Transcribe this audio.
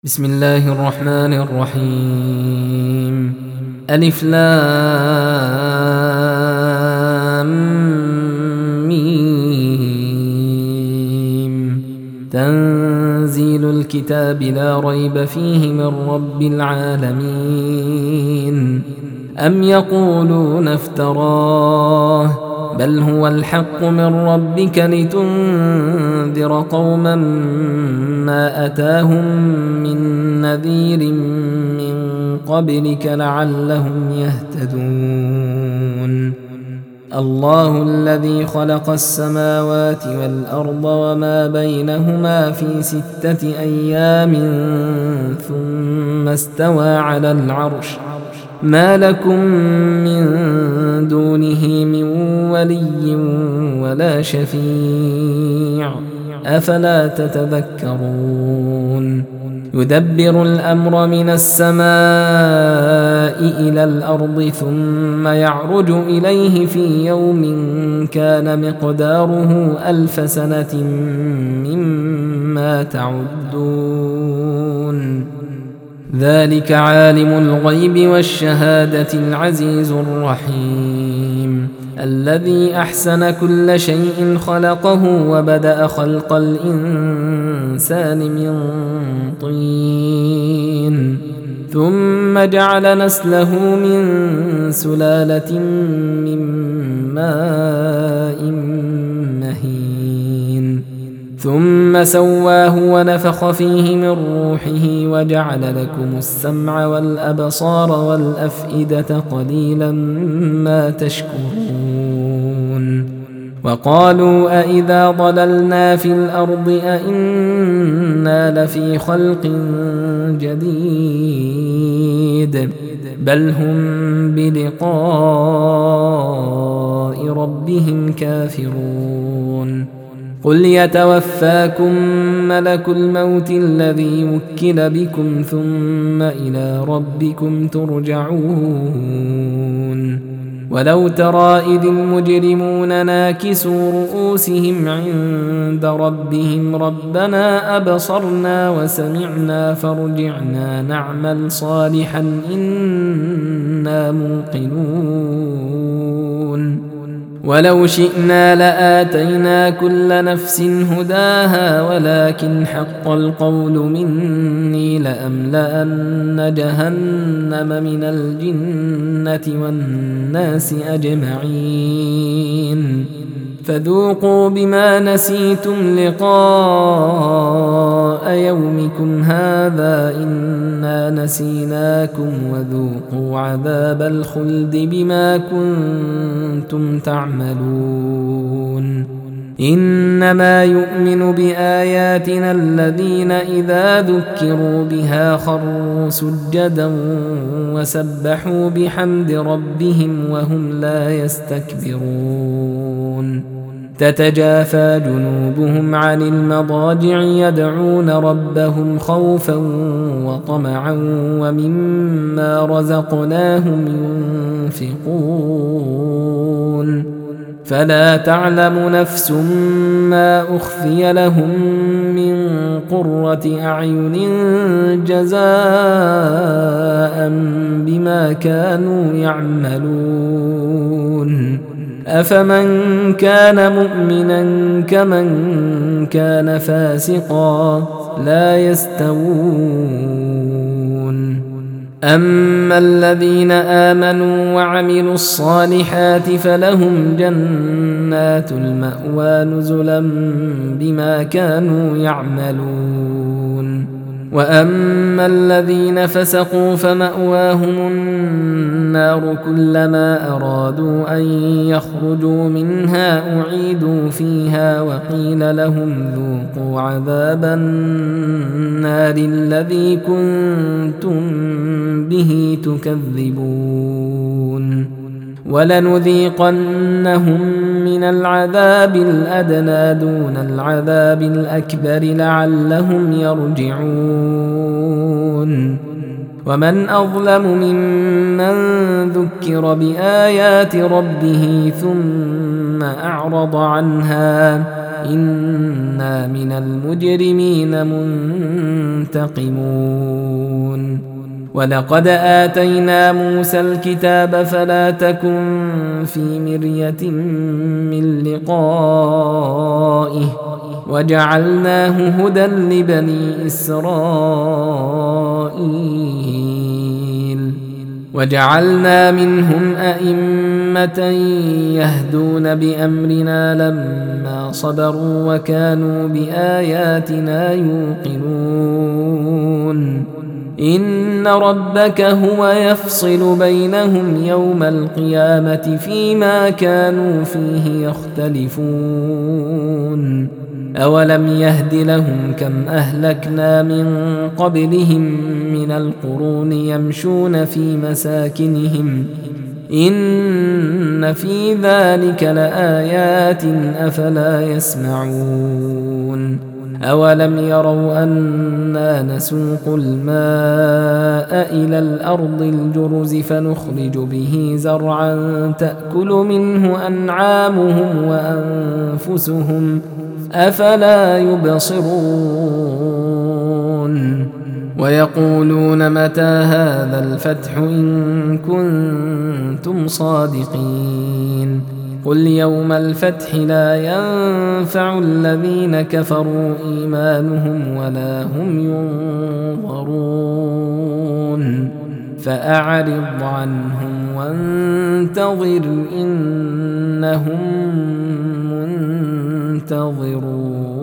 بسم الله الرحمن الرحيم. ألف لام ميم. تنزيل الكتاب لا ريب فيه من رب العالمين. أم يقولون افتراه بل هو الحق من ربك لتنذر قوما ما أتاهم من نذير من قبلك لعلهم يهتدون. الله الذي خلق السماوات والأرض وما بينهما في 6 أيام ثم استوى على العرش ما لكم من دونه من ولي ولا شفيع أفلا تتذكرون. يدبر الأمر من السماء إلى الأرض ثم يعرج إليه في يوم كان مقداره 1000 سنة مما تعدون. ذلك عالم الغيب والشهادة العزيز الرحيم الذي أحسن كل شيء خلقه وبدأ خلق الإنسان من طين ثم جعل نسله من سلالة من ماء مهين ثم سواه ونفخ فيه من روحه وجعل لكم السمع والأبصار والأفئدة قليلا ما تشكرون. وقالوا أإذا ضللنا في الأرض أإنا لفي خلق جديد بل هم بلقاء ربهم كافرون. قل يتوفاكم ملك الموت الذي وكل بكم ثم إلى ربكم ترجعون. ولو ترى إذ المجرمون ناكسوا رؤوسهم عند ربهم ربنا أبصرنا وسمعنا فارجعنا نعمل صالحا إنا موقنون. ولو شئنا لآتينا كل نفس هداها ولكن حق القول مني لأملأن جهنم من الجنة والناس أجمعين. فذوقوا بما نسيتم لقاء يومكم هذا إنا نسيناكم وذوقوا عذاب الخلد بما كنتم تعملون. إنما يؤمن بآياتنا الذين إذا ذكروا بها خروا سجدا وسبحوا بحمد ربهم وهم لا يستكبرون. تتجافى جنوبهم عن المضاجع يدعون ربهم خوفا وطمعا ومما رزقناهم ينفقون. فلا تعلم نفس ما أخفي لهم من قرة أعين جزاء بما كانوا يعملون. أفمن كان مؤمنا كمن كان فاسقا لا يستوون. أما الذين آمنوا وعملوا الصالحات فلهم جنات المأوى نزلا بما كانوا يعملون. وأما الذين فسقوا فمأواهم النار كلما أرادوا أن يخرجوا منها أعيدوا فيها وقيل لهم ذوقوا عذاب النار الذي كنتم به تكذبون. ولنذيقنهم من العذاب الأدنى دون العذاب الأكبر لعلهم يرجعون. ومن أظلم ممن ذكر بآيات ربه ثم أعرض عنها إنا من المجرمين منتقمون ولقد آتينا موسى الكتاب فلا تكن في مرية من لقائه وجعلناه هدى لبني إسرائيل وجعلنا منهم أئمة يهدون بأمرنا لما صبروا وكانوا بآياتنا يوقنون إن ربك هو يفصل بينهم يوم القيامة فيما كانوا فيه يختلفون أولم يهد لهم كم أهلكنا من قبلهم من القرون يمشون في مساكنهم إن في ذلك لآيات أفلا يسمعون أولم يروا أنا نسوق الماء إلى الأرض الجرز فنخرج به زرعا تأكل منه أنعامهم وأنفسهم أفلا يبصرون ويقولون متى هذا الفتح إن كنتم صادقين قل يوم الفتح لا ينفع الذين كفروا إيمانهم ولا هم ينظرون فأعرض عنهم وانتظر إنهم منتظرون.